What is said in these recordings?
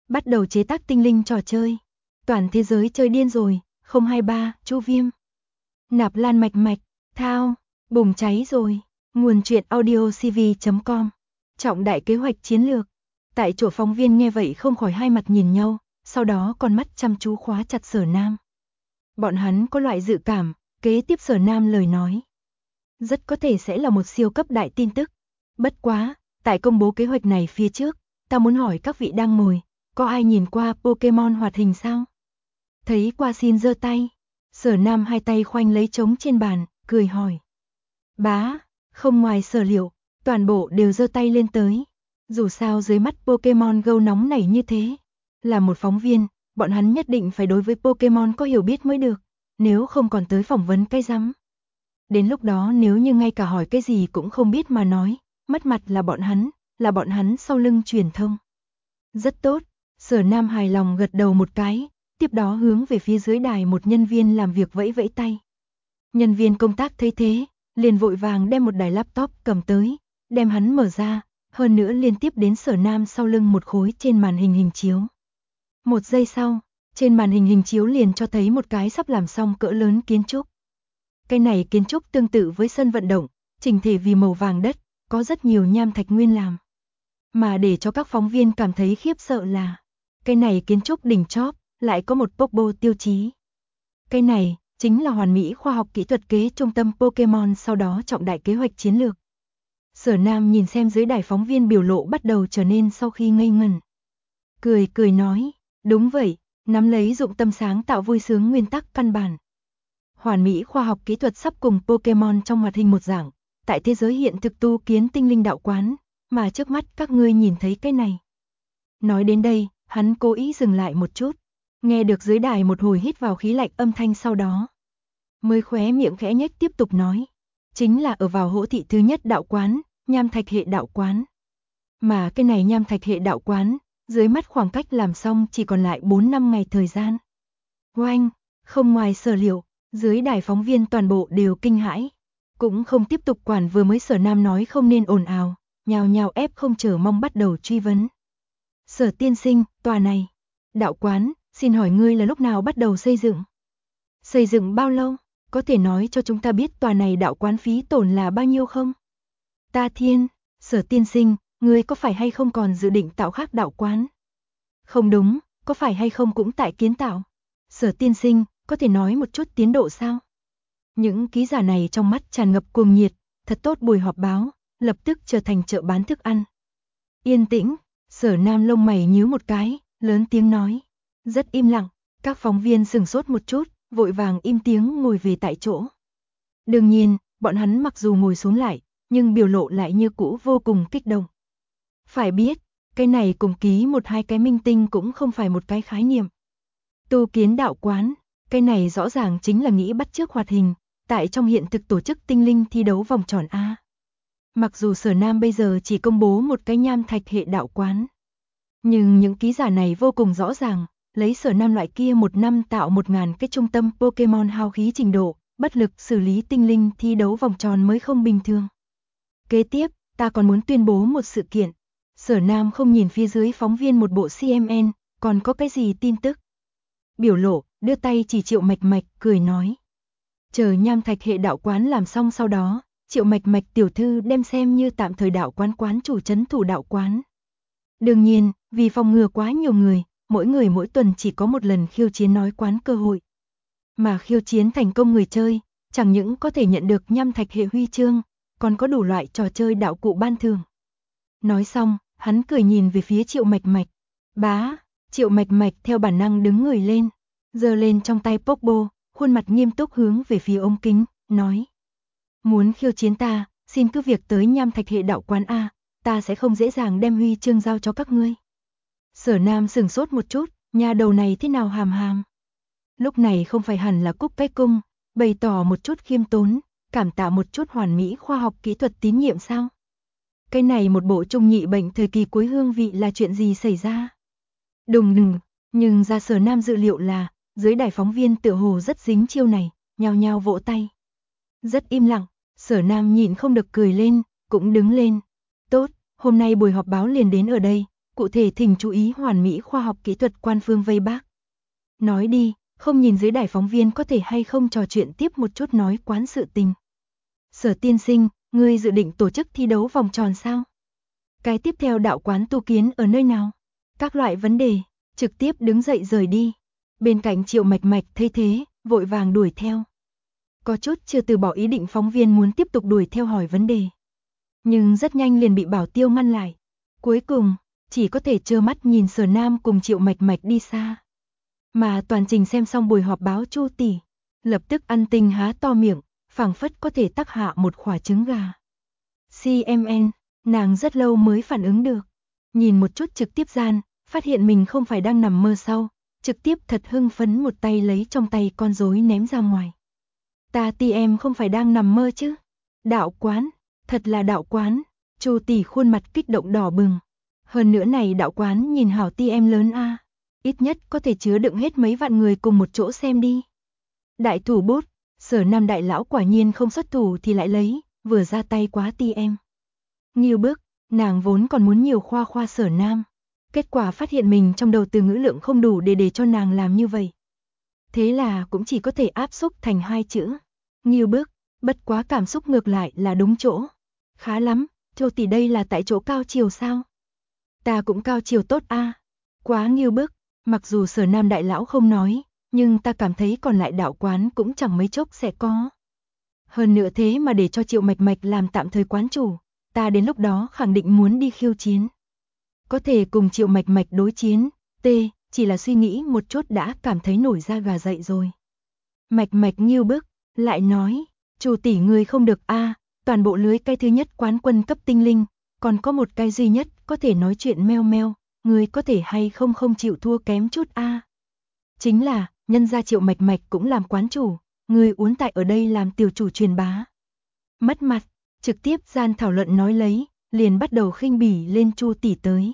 bắt đầu chế tác tinh linh trò chơi. Toàn thế giới chơi điên rồi, 023, Chu Viêm. Nạp Lan mạch mạch, thao, bùng cháy rồi. Nguồn truyện audio cv.com. Trọng đại kế hoạch chiến lược. Tại chỗ phóng viên nghe vậy không khỏi hai mặt nhìn nhau, sau đó con mắt chăm chú khóa chặt Sở Nam. Bọn hắn có loại dự cảm, kế tiếp Sở Nam lời nói rất có thể sẽ là một siêu cấp đại tin tức. Bất quá, tại công bố kế hoạch này phía trước, ta muốn hỏi các vị đang ngồi, có ai nhìn qua Pokemon hoạt hình sao? Thấy qua xin giơ tay. Sở Nam hai tay khoanh lấy trống trên bàn, cười hỏi. Bá, không ngoài sở liệu, toàn bộ đều giơ tay lên tới. Dù sao dưới mắt Pokemon Go nóng nảy như thế, là một phóng viên, bọn hắn nhất định phải đối với Pokemon có hiểu biết mới được, nếu không còn tới phỏng vấn cái rắm. Đến lúc đó nếu như ngay cả hỏi cái gì cũng không biết mà nói, mất mặt là bọn hắn sau lưng truyền thông. Rất tốt, Sở Nam hài lòng gật đầu một cái, tiếp đó hướng về phía dưới đài một nhân viên làm việc vẫy vẫy tay. Nhân viên công tác thấy thế, liền vội vàng đem một đài laptop cầm tới, đem hắn mở ra, hơn nữa liên tiếp đến Sở Nam sau lưng một khối trên màn hình hình chiếu. Một giây sau, trên màn hình hình chiếu liền cho thấy một cái sắp làm xong cỡ lớn kiến trúc. Cái này kiến trúc tương tự với sân vận động, chỉnh thể vì màu vàng đất, có rất nhiều nham thạch nguyên làm. Mà để cho các phóng viên cảm thấy khiếp sợ là, cái này kiến trúc đỉnh chóp, lại có một Pokébo tiêu chí. Cái này, chính là hoàn mỹ khoa học kỹ thuật kế trung tâm Pokemon sau đó trọng đại kế hoạch chiến lược. Sở Nam nhìn xem dưới đài phóng viên biểu lộ bắt đầu trở nên sau khi ngây ngẩn. Cười nói, đúng vậy, nắm lấy dụng tâm sáng tạo vui sướng nguyên tắc căn bản. Hoàn mỹ khoa học kỹ thuật sắp cùng Pokemon trong hoạt hình một dạng, tại thế giới hiện thực tu kiến tinh linh đạo quán, mà trước mắt các ngươi nhìn thấy cái này. Nói đến đây, hắn cố ý dừng lại một chút, nghe được dưới đài một hồi hít vào khí lạnh âm thanh sau đó. Mới khóe miệng khẽ nhếch tiếp tục nói, chính là ở vào hỗ thị thứ nhất đạo quán, nham thạch hệ đạo quán. Mà cái này nham thạch hệ đạo quán, dưới mắt khoảng cách làm xong chỉ còn lại 4-5 ngày thời gian. Oanh, không ngoài sở liệu, dưới đài phóng viên toàn bộ đều kinh hãi, cũng không tiếp tục quản vừa mới Sở Nam nói không nên ồn ào, nhào nhào ép không chờ mong bắt đầu truy vấn. Sở tiên sinh, tòa này, đạo quán, xin hỏi ngươi là lúc nào bắt đầu xây dựng? Xây dựng bao lâu? Có thể nói cho chúng ta biết tòa này đạo quán phí tổn là bao nhiêu không? Ta thiên, Sở tiên sinh, ngươi có phải hay không còn dự định tạo khác đạo quán? Không đúng, có phải hay không cũng tại kiến tạo? Sở tiên sinh, có thể nói một chút tiến độ sao? Những ký giả này trong mắt tràn ngập cuồng nhiệt, thật tốt buổi họp báo, lập tức trở thành chợ bán thức ăn. Yên tĩnh, Sở Nam lông mày nhíu một cái, lớn tiếng nói. Rất im lặng, các phóng viên sửng sốt một chút, vội vàng im tiếng ngồi về tại chỗ. Đương nhiên, bọn hắn mặc dù ngồi xuống lại, nhưng biểu lộ lại như cũ vô cùng kích động. Phải biết, cái này cùng ký một hai cái minh tinh cũng không phải một cái khái niệm. Tu kiến đạo quán, cái này rõ ràng chính là nghĩ bắt chước hoạt hình, tại trong hiện thực tổ chức tinh linh thi đấu vòng tròn A. Mặc dù Sở Nam bây giờ chỉ công bố một cái nham thạch hệ đạo quán, nhưng những ký giả này vô cùng rõ ràng, lấy Sở Nam loại kia một năm tạo 1000 cái trung tâm Pokemon hao khí trình độ, bất lực xử lý tinh linh thi đấu vòng tròn mới không bình thường. Kế tiếp, ta còn muốn tuyên bố một sự kiện. Sở Nam không nhìn phía dưới phóng viên một bộ CMN, còn có cái gì tin tức? Biểu lộ, đưa tay chỉ Triệu Mạch Mạch, cười nói. Chờ nham thạch hệ đạo quán làm xong sau đó, Triệu Mạch Mạch tiểu thư đem xem như tạm thời đạo quán chủ trấn thủ đạo quán. Đương nhiên, vì phòng ngừa quá nhiều người mỗi tuần chỉ có một lần khiêu chiến nói quán cơ hội. Mà khiêu chiến thành công người chơi, chẳng những có thể nhận được nham thạch hệ huy chương, còn có đủ loại trò chơi đạo cụ ban thưởng. Nói xong, hắn cười nhìn về phía Triệu Mạch Mạch. Bá, Triệu Mạch Mạch theo bản năng đứng người lên, giơ lên trong tay Pokeball, khuôn mặt nghiêm túc hướng về phía ống kính, nói. Muốn khiêu chiến ta, xin cứ việc tới nham thạch hệ đạo quán A, ta sẽ không dễ dàng đem huy chương giao cho các ngươi. Sở Nam sửng sốt một chút, nhà đầu này thế nào hàm hàm. Lúc này không phải hẳn là cúc cái cung, bày tỏ một chút khiêm tốn, cảm tạ một chút hoàn mỹ khoa học kỹ thuật tín nhiệm sao? Cái này một bộ trung nhị bệnh thời kỳ cuối hương vị là chuyện gì xảy ra? Đùng, nhưng ra Sở Nam dự liệu là, dưới đài phóng viên tựa hồ rất dính chiêu này, nhao nhao vỗ tay. Rất im lặng, Sở Nam nhịn không được cười lên, cũng đứng lên. Tốt, hôm nay buổi họp báo liền đến ở đây, cụ thể thỉnh chú ý hoàn mỹ khoa học kỹ thuật quan phương vây bác. Nói đi, không nhìn dưới đài phóng viên có thể hay không trò chuyện tiếp một chút nói quán sự tình. Sở tiên sinh, ngươi dự định tổ chức thi đấu vòng tròn sao? Cái tiếp theo đạo quán tu kiến ở nơi nào? Các loại vấn đề, trực tiếp đứng dậy rời đi. Bên cạnh Triệu Mạch Mạch thấy thế, vội vàng đuổi theo. Có chút chưa từ bỏ ý định, phóng viên muốn tiếp tục đuổi theo hỏi vấn đề. Nhưng rất nhanh liền bị Bảo Tiêu ngăn lại. Cuối cùng, chỉ có thể trơ mắt nhìn Sở Nam cùng Triệu Mạch Mạch đi xa. Mà toàn trình xem xong buổi họp báo Chu tỷ, lập tức ăn tinh há to miệng, phảng phất có thể tắc hạ một quả trứng gà. CMN, nàng rất lâu mới phản ứng được. Nhìn một chút trực tiếp gian, phát hiện mình không phải đang nằm mơ sau, trực tiếp thật hưng phấn một tay lấy trong tay con rối ném ra ngoài. Ta ti em không phải đang nằm mơ chứ? Đạo quán, thật là đạo quán. Chu tỷ khuôn mặt kích động đỏ bừng. Hơn nữa này đạo quán nhìn hảo ti em lớn a, ít nhất có thể chứa đựng hết mấy vạn người cùng một chỗ xem đi. Đại thủ bút, Sở Nam đại lão quả nhiên không xuất thủ thì lại lấy, vừa ra tay quá ti em. Nghiêu bức, nàng vốn còn muốn nhiều khoa khoa Sở Nam, kết quả phát hiện mình trong đầu từ ngữ lượng không đủ để cho nàng làm như vậy. Thế là cũng chỉ có thể áp xúc thành hai chữ. Nghiêu bức, bất quá cảm xúc ngược lại là đúng chỗ. Khá lắm, Châu tỷ đây là tại chỗ cao chiều sao? Ta cũng cao chiều tốt a. Quá nghiêu bức, mặc dù Sở Nam đại lão không nói, nhưng ta cảm thấy còn lại đạo quán cũng chẳng mấy chốc sẽ có. Hơn nữa thế mà để cho Triệu Mạch Mạch làm tạm thời quán chủ, ta đến lúc đó khẳng định muốn đi khiêu chiến. Có thể cùng Triệu Mạch Mạch đối chiến, chỉ là suy nghĩ một chút đã cảm thấy nổi da gà dậy rồi. Mạch Mạch nghiêu bức, lại nói, chủ tỷ người không được a, toàn bộ lưới cái thứ nhất quán quân cấp tinh linh, còn có một cái duy nhất có thể nói chuyện meo meo, người có thể hay không chịu thua kém chút a. Chính là, nhân gia Triệu Mạch Mạch cũng làm quán chủ, người uốn tại ở đây làm tiểu chủ truyền bá. Mất mặt, trực tiếp gian thảo luận nói lấy, liền bắt đầu khinh bỉ lên Chu tỷ tới.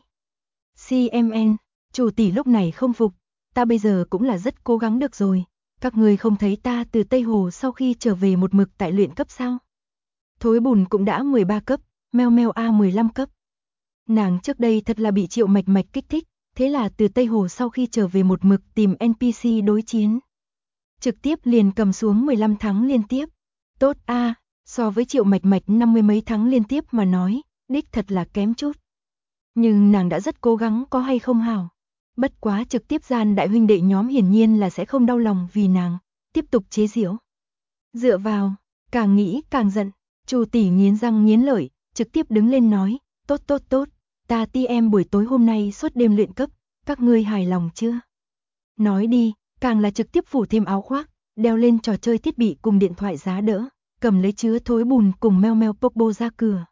CMN, chủ tỷ lúc này không phục, ta bây giờ cũng là rất cố gắng được rồi, các người không thấy ta từ Tây Hồ sau khi trở về một mực tại luyện cấp sao? Thối bùn cũng đã 13 cấp, meo meo a 15 cấp. Nàng trước đây thật là bị Triệu Mạch Mạch kích thích, thế là từ Tây Hồ sau khi trở về một mực tìm NPC đối chiến. Trực tiếp liền cầm xuống 15 thắng liên tiếp. Tốt a, so với Triệu Mạch Mạch 50 mấy thắng liên tiếp mà nói, đích thật là kém chút. Nhưng nàng đã rất cố gắng có hay không hảo. Bất quá trực tiếp gian đại huynh đệ nhóm hiển nhiên là sẽ không đau lòng vì nàng, tiếp tục chế giễu. Dựa vào, càng nghĩ càng giận, Chu tỷ nghiến răng nghiến lợi, trực tiếp đứng lên nói, tốt, ta ti em buổi tối hôm nay suốt đêm luyện cấp, các ngươi hài lòng chưa? Nói đi, càng là trực tiếp phủ thêm áo khoác, đeo lên trò chơi thiết bị cùng điện thoại giá đỡ, cầm lấy chứa thối bùn cùng meo meo popo ra cửa.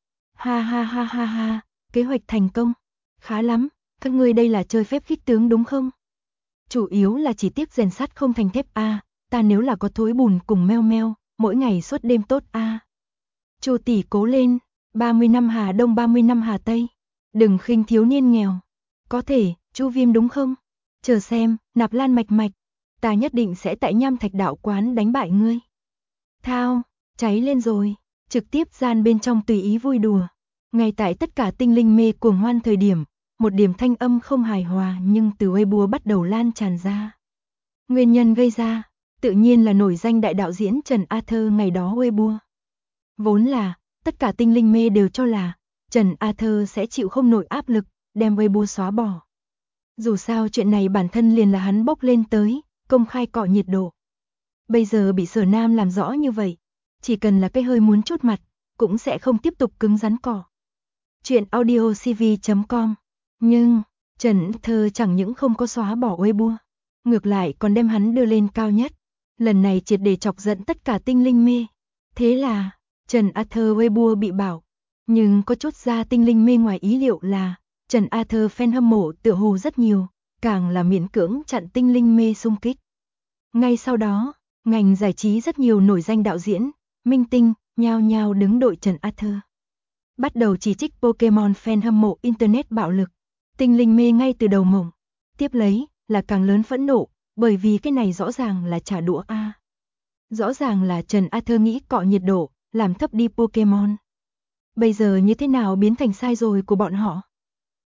Ha, kế hoạch thành công, khá lắm, các ngươi đây là chơi phép khích tướng đúng không? Chủ yếu là chỉ tiếc rèn sắt không thành thép a, ta nếu là có thối bùn cùng meo meo, mỗi ngày suốt đêm tốt a. Chu tỷ cố lên, 30 năm Hà Đông 30 năm Hà Tây, đừng khinh thiếu niên nghèo. Có thể, Chu Viêm đúng không? Chờ xem, Nạp Lan Mạch Mạch, ta nhất định sẽ tại Nham Thạch đạo quán đánh bại ngươi. Thao, cháy lên rồi, trực tiếp gian bên trong tùy ý vui đùa. Ngay tại tất cả tinh linh mê cuồng hoan thời điểm, một điểm thanh âm không hài hòa nhưng từ Weibo bắt đầu lan tràn ra. Nguyên nhân gây ra, tự nhiên là nổi danh đại đạo diễn Trần Arthur ngày đó Weibo. Vốn là, tất cả tinh linh mê đều cho là, Trần Arthur sẽ chịu không nổi áp lực, đem Weibo xóa bỏ. Dù sao chuyện này bản thân liền là hắn bốc lên tới, công khai cọ nhiệt độ. Bây giờ bị Sở Nam làm rõ như vậy, chỉ cần là cái hơi muốn chút mặt, cũng sẽ không tiếp tục cứng rắn cỏ. Chuyện audiocv.com. Nhưng, Trần Arthur chẳng những không có xóa bỏ Weibo, ngược lại còn đem hắn đưa lên cao nhất. Lần này triệt để chọc giận tất cả tinh linh mê. Thế là, Trần Arthur Weibo bị bảo. Nhưng có chút ra tinh linh mê ngoài ý liệu là, Trần Arthur fan hâm mộ tựa hồ rất nhiều, càng là miễn cưỡng chặn tinh linh mê xung kích. Ngay sau đó, ngành giải trí rất nhiều nổi danh đạo diễn, minh tinh, nhao nhao đứng đội Trần Arthur. Bắt đầu chỉ trích Pokemon fan hâm mộ Internet bạo lực, tinh linh mê ngay từ đầu mộng. Tiếp lấy, là càng lớn phẫn nộ, bởi vì cái này rõ ràng là trả đũa a. Rõ ràng là Trần Arthur nghĩ cọ nhiệt độ, làm thấp đi Pokemon. Bây giờ như thế nào biến thành sai rồi của bọn họ?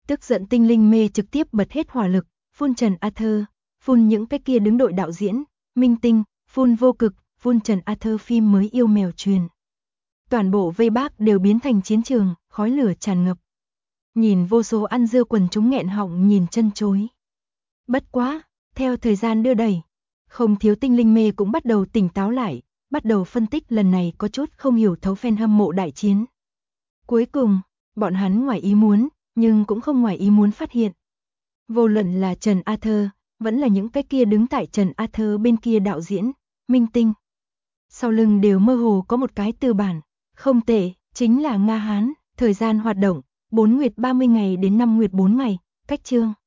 Tức giận tinh linh mê trực tiếp bật hết hỏa lực, phun Trần Arthur, phun những cái kia đứng đội đạo diễn, minh tinh, phun vô cực, phun Trần Arthur phim mới yêu mèo truyền. Toàn bộ vây bác đều biến thành chiến trường, khói lửa tràn ngập. Nhìn vô số ăn dưa quần chúng nghẹn họng nhìn chân chối. Bất quá, theo thời gian đưa đẩy, không thiếu tinh linh mê cũng bắt đầu tỉnh táo lại, bắt đầu phân tích lần này có chút không hiểu thấu fan hâm mộ đại chiến. Cuối cùng, bọn hắn ngoài ý muốn, nhưng cũng không ngoài ý muốn phát hiện. Vô luận là Trần Arthur, vẫn là những cái kia đứng tại Trần Arthur bên kia đạo diễn, minh tinh. Sau lưng đều mơ hồ có một cái tư bản, không tệ, chính là Nga Hán, thời gian hoạt động, 4 nguyệt 30 ngày đến 5 nguyệt 4 ngày, cách chương.